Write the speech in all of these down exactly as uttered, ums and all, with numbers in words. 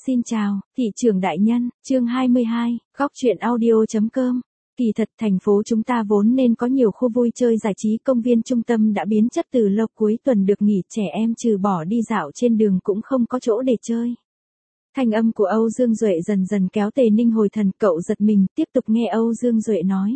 Xin chào, thị trưởng đại nhân, chương hai mươi hai, góc truyện audio.com. Kỳ thật thành phố chúng ta vốn nên có nhiều khu vui chơi giải trí, công viên trung tâm đã biến chất từ lâu, cuối tuần được nghỉ, trẻ em trừ bỏ đi dạo trên đường cũng không có chỗ để chơi. Thanh âm của Âu Dương Duệ dần dần kéo Tề Ninh hồi thần, cậu giật mình, tiếp tục nghe Âu Dương Duệ nói.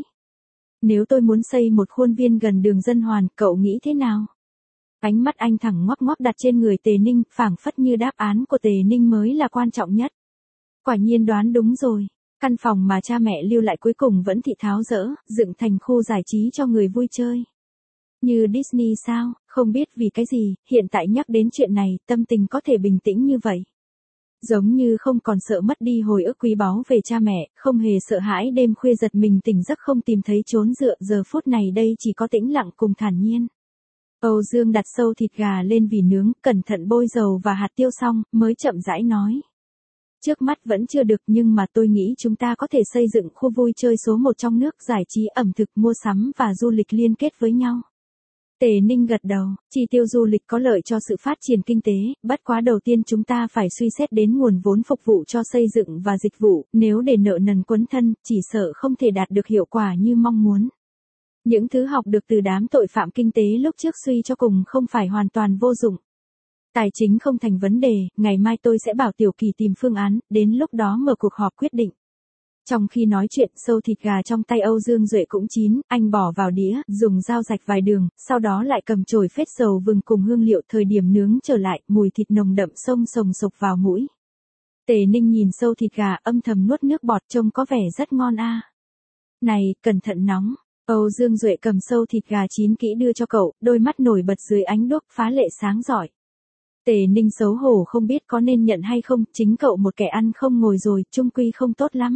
Nếu tôi muốn xây một khuôn viên gần đường Dân Hoàn, cậu nghĩ thế nào? Ánh mắt anh thẳng ngoắc ngoắc đặt trên người Tề Ninh, phảng phất như đáp án của Tề Ninh mới là quan trọng nhất. Quả nhiên đoán đúng rồi, căn phòng mà cha mẹ lưu lại cuối cùng vẫn thị tháo dỡ, dựng thành khu giải trí cho người vui chơi. Như Disney sao, không biết vì cái gì, hiện tại nhắc đến chuyện này, tâm tình có thể bình tĩnh như vậy. Giống như không còn sợ mất đi hồi ức quý báu về cha mẹ, không hề sợ hãi đêm khuya giật mình tỉnh giấc không tìm thấy chốn dựa, giờ phút này đây chỉ có tĩnh lặng cùng thản nhiên. Âu Dương đặt sâu thịt gà lên vỉ nướng, cẩn thận bôi dầu và hạt tiêu xong, mới chậm rãi nói. Trước mắt vẫn chưa được nhưng mà tôi nghĩ chúng ta có thể xây dựng khu vui chơi số một trong nước, giải trí, ẩm thực, mua sắm và du lịch liên kết với nhau. Tề Ninh gật đầu, chi tiêu du lịch có lợi cho sự phát triển kinh tế, bất quá đầu tiên chúng ta phải suy xét đến nguồn vốn phục vụ cho xây dựng và dịch vụ, nếu để nợ nần quấn thân, chỉ sợ không thể đạt được hiệu quả như mong muốn. Những thứ học được từ đám tội phạm kinh tế lúc trước suy cho cùng không phải hoàn toàn vô dụng. Tài chính không thành vấn đề, ngày mai tôi sẽ bảo Tiểu Kỳ tìm phương án, đến lúc đó mở cuộc họp quyết định. Trong khi nói chuyện, sâu thịt gà trong tay Âu Dương Duệ cũng chín, anh bỏ vào đĩa, dùng dao rạch vài đường, sau đó lại cầm chổi phết dầu vừng cùng hương liệu, thời điểm nướng trở lại, mùi thịt nồng đậm xông sồng sộc vào mũi. Tề Ninh nhìn sâu thịt gà âm thầm nuốt nước bọt, trông có vẻ rất ngon a. À. Này, cẩn thận nóng. Âu Dương Duệ cầm sâu thịt gà chín kỹ đưa cho cậu, đôi mắt nổi bật dưới ánh đuốc phá lệ sáng rọi. Tề Ninh xấu hổ không biết có nên nhận hay không, chính cậu một kẻ ăn không ngồi rồi, chung quy không tốt lắm.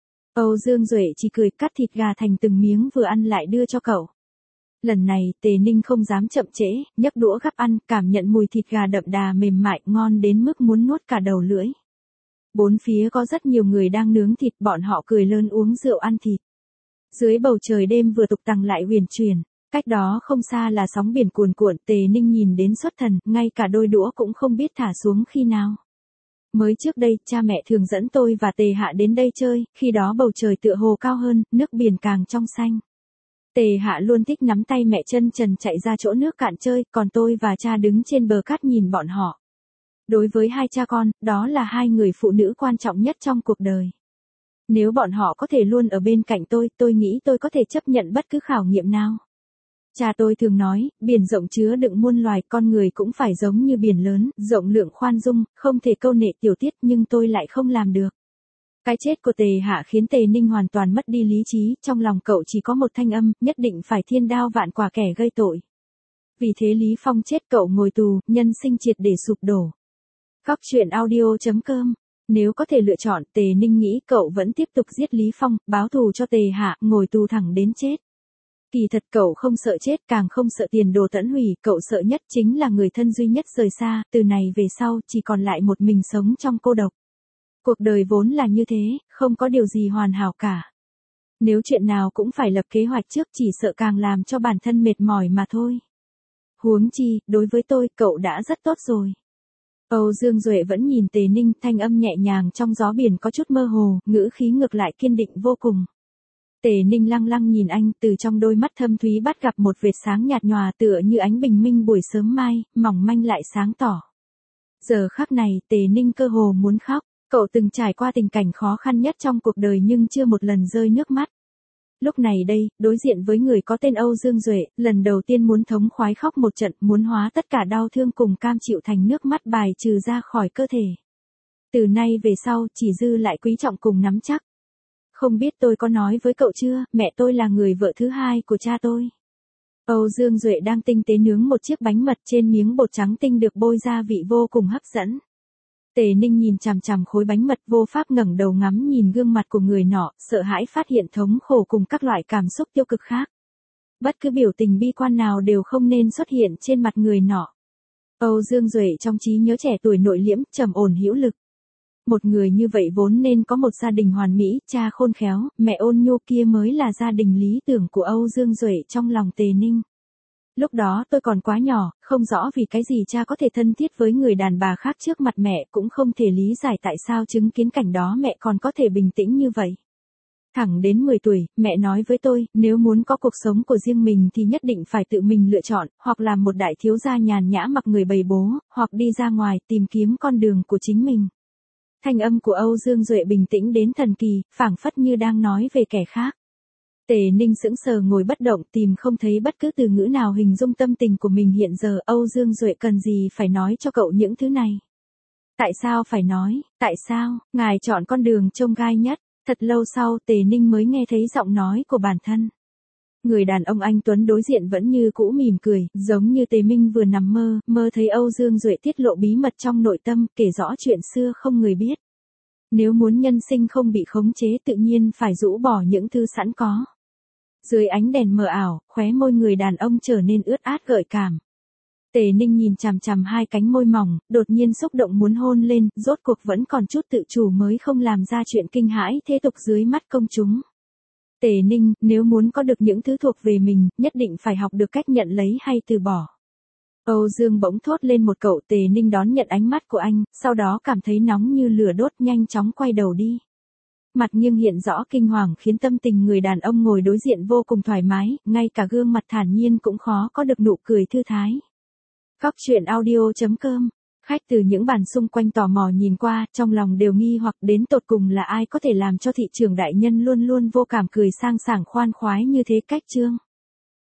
Âu Dương Duệ chỉ cười, cắt thịt gà thành từng miếng vừa ăn lại đưa cho cậu. Lần này, Tề Ninh không dám chậm trễ, nhấc đũa gắp ăn, cảm nhận mùi thịt gà đậm đà mềm mại, ngon đến mức muốn nuốt cả đầu lưỡi. Bốn phía có rất nhiều người đang nướng thịt, bọn họ cười lớn uống rượu ăn thịt. Dưới bầu trời đêm vừa tục tằng lại huyền chuyển, cách đó không xa là sóng biển cuồn cuộn, Tề Ninh nhìn đến xuất thần, ngay cả đôi đũa cũng không biết thả xuống khi nào. Mới trước đây, cha mẹ thường dẫn tôi và Tề Hạ đến đây chơi, khi đó bầu trời tựa hồ cao hơn, nước biển càng trong xanh. Tề Hạ luôn thích nắm tay mẹ chân trần chạy ra chỗ nước cạn chơi, còn tôi và cha đứng trên bờ cát nhìn bọn họ. Đối với hai cha con, đó là hai người phụ nữ quan trọng nhất trong cuộc đời. Nếu bọn họ có thể luôn ở bên cạnh tôi, tôi nghĩ tôi có thể chấp nhận bất cứ khảo nghiệm nào. Cha tôi thường nói, biển rộng chứa đựng muôn loài, con người cũng phải giống như biển lớn, rộng lượng khoan dung, không thể câu nệ tiểu tiết, nhưng tôi lại không làm được. Cái chết của Tề Hạ khiến Tề Ninh hoàn toàn mất đi lý trí, trong lòng cậu chỉ có một thanh âm, nhất định phải thiên đao vạn quả kẻ gây tội. Vì thế Lý Phong chết cậu ngồi tù, nhân sinh triệt để sụp đổ. Góc truyện audio.com. Nếu có thể lựa chọn, Tề Ninh nghĩ cậu vẫn tiếp tục giết Lý Phong, báo thù cho Tề Hạ, ngồi tù thẳng đến chết. Kỳ thật cậu không sợ chết, càng không sợ tiền đồ tẫn hủy, cậu sợ nhất chính là người thân duy nhất rời xa, từ này về sau chỉ còn lại một mình sống trong cô độc. Cuộc đời vốn là như thế, không có điều gì hoàn hảo cả. Nếu chuyện nào cũng phải lập kế hoạch trước, chỉ sợ càng làm cho bản thân mệt mỏi mà thôi. Huống chi, đối với tôi, cậu đã rất tốt rồi. Âu Dương Duệ vẫn nhìn Tề Ninh, thanh âm nhẹ nhàng trong gió biển có chút mơ hồ, ngữ khí ngược lại kiên định vô cùng. Tề Ninh lăng lăng nhìn anh, từ trong đôi mắt thâm thúy bắt gặp một vệt sáng nhạt nhòa tựa như ánh bình minh buổi sớm mai, mỏng manh lại sáng tỏ. Giờ khắc này, Tề Ninh cơ hồ muốn khóc, cậu từng trải qua tình cảnh khó khăn nhất trong cuộc đời nhưng chưa một lần rơi nước mắt. Lúc này đây, đối diện với người có tên Âu Dương Duệ, lần đầu tiên muốn thống khoái khóc một trận, muốn hóa tất cả đau thương cùng cam chịu thành nước mắt bài trừ ra khỏi cơ thể. Từ nay về sau, chỉ dư lại quý trọng cùng nắm chắc. Không biết tôi có nói với cậu chưa, mẹ tôi là người vợ thứ hai của cha tôi. Âu Dương Duệ đang tinh tế nướng một chiếc bánh mật, trên miếng bột trắng tinh được bôi gia vị vô cùng hấp dẫn. Tề Ninh nhìn chằm chằm khối bánh mật, vô pháp ngẩng đầu ngắm nhìn gương mặt của người nọ, sợ hãi phát hiện thống khổ cùng các loại cảm xúc tiêu cực khác. Bất cứ biểu tình bi quan nào đều không nên xuất hiện trên mặt người nọ. Âu Dương Duệ trong trí nhớ trẻ tuổi nội liễm, trầm ổn hữu lực. Một người như vậy vốn nên có một gia đình hoàn mỹ, cha khôn khéo, mẹ ôn nhu, kia mới là gia đình lý tưởng của Âu Dương Duệ trong lòng Tề Ninh. Lúc đó tôi còn quá nhỏ, không rõ vì cái gì cha có thể thân thiết với người đàn bà khác trước mặt mẹ, cũng không thể lý giải tại sao chứng kiến cảnh đó mẹ còn có thể bình tĩnh như vậy. Thẳng đến mười tuổi, mẹ nói với tôi, nếu muốn có cuộc sống của riêng mình thì nhất định phải tự mình lựa chọn, hoặc làm một đại thiếu gia nhàn nhã mặc người bầy bố, hoặc đi ra ngoài tìm kiếm con đường của chính mình. Thanh âm của Âu Dương Duệ bình tĩnh đến thần kỳ, phảng phất như đang nói về kẻ khác. Tề Ninh sững sờ ngồi bất động, tìm không thấy bất cứ từ ngữ nào hình dung tâm tình của mình hiện giờ. Âu Dương Duệ cần gì phải nói cho cậu những thứ này? Tại sao phải nói, tại sao, ngài chọn con đường chông gai nhất? Thật lâu sau Tề Ninh mới nghe thấy giọng nói của bản thân. Người đàn ông anh Tuấn đối diện vẫn như cũ mỉm cười, giống như Tề Minh vừa nằm mơ, mơ thấy Âu Dương Duệ tiết lộ bí mật trong nội tâm, kể rõ chuyện xưa không người biết. Nếu muốn nhân sinh không bị khống chế tự nhiên phải rũ bỏ những thứ sẵn có. Dưới ánh đèn mờ ảo, khóe môi người đàn ông trở nên ướt át gợi cảm. Tề Ninh nhìn chằm chằm hai cánh môi mỏng, đột nhiên xúc động muốn hôn lên, rốt cuộc vẫn còn chút tự chủ mới không làm ra chuyện kinh hãi thế tục dưới mắt công chúng. Tề Ninh, nếu muốn có được những thứ thuộc về mình, nhất định phải học được cách nhận lấy hay từ bỏ. Âu Dương bỗng thốt lên một câu. Tề Ninh đón nhận ánh mắt của anh, sau đó cảm thấy nóng như lửa đốt, nhanh chóng quay đầu đi. Mặt nghiêng hiện rõ kinh hoàng khiến tâm tình người đàn ông ngồi đối diện vô cùng thoải mái, ngay cả gương mặt thản nhiên cũng khó có được nụ cười thư thái. Góc truyện audio chấm com. Khách từ những bàn xung quanh tò mò nhìn qua, trong lòng đều nghi hoặc đến tột cùng là ai có thể làm cho thị trường đại nhân luôn luôn vô cảm cười sang sảng khoan khoái như thế. Cách chương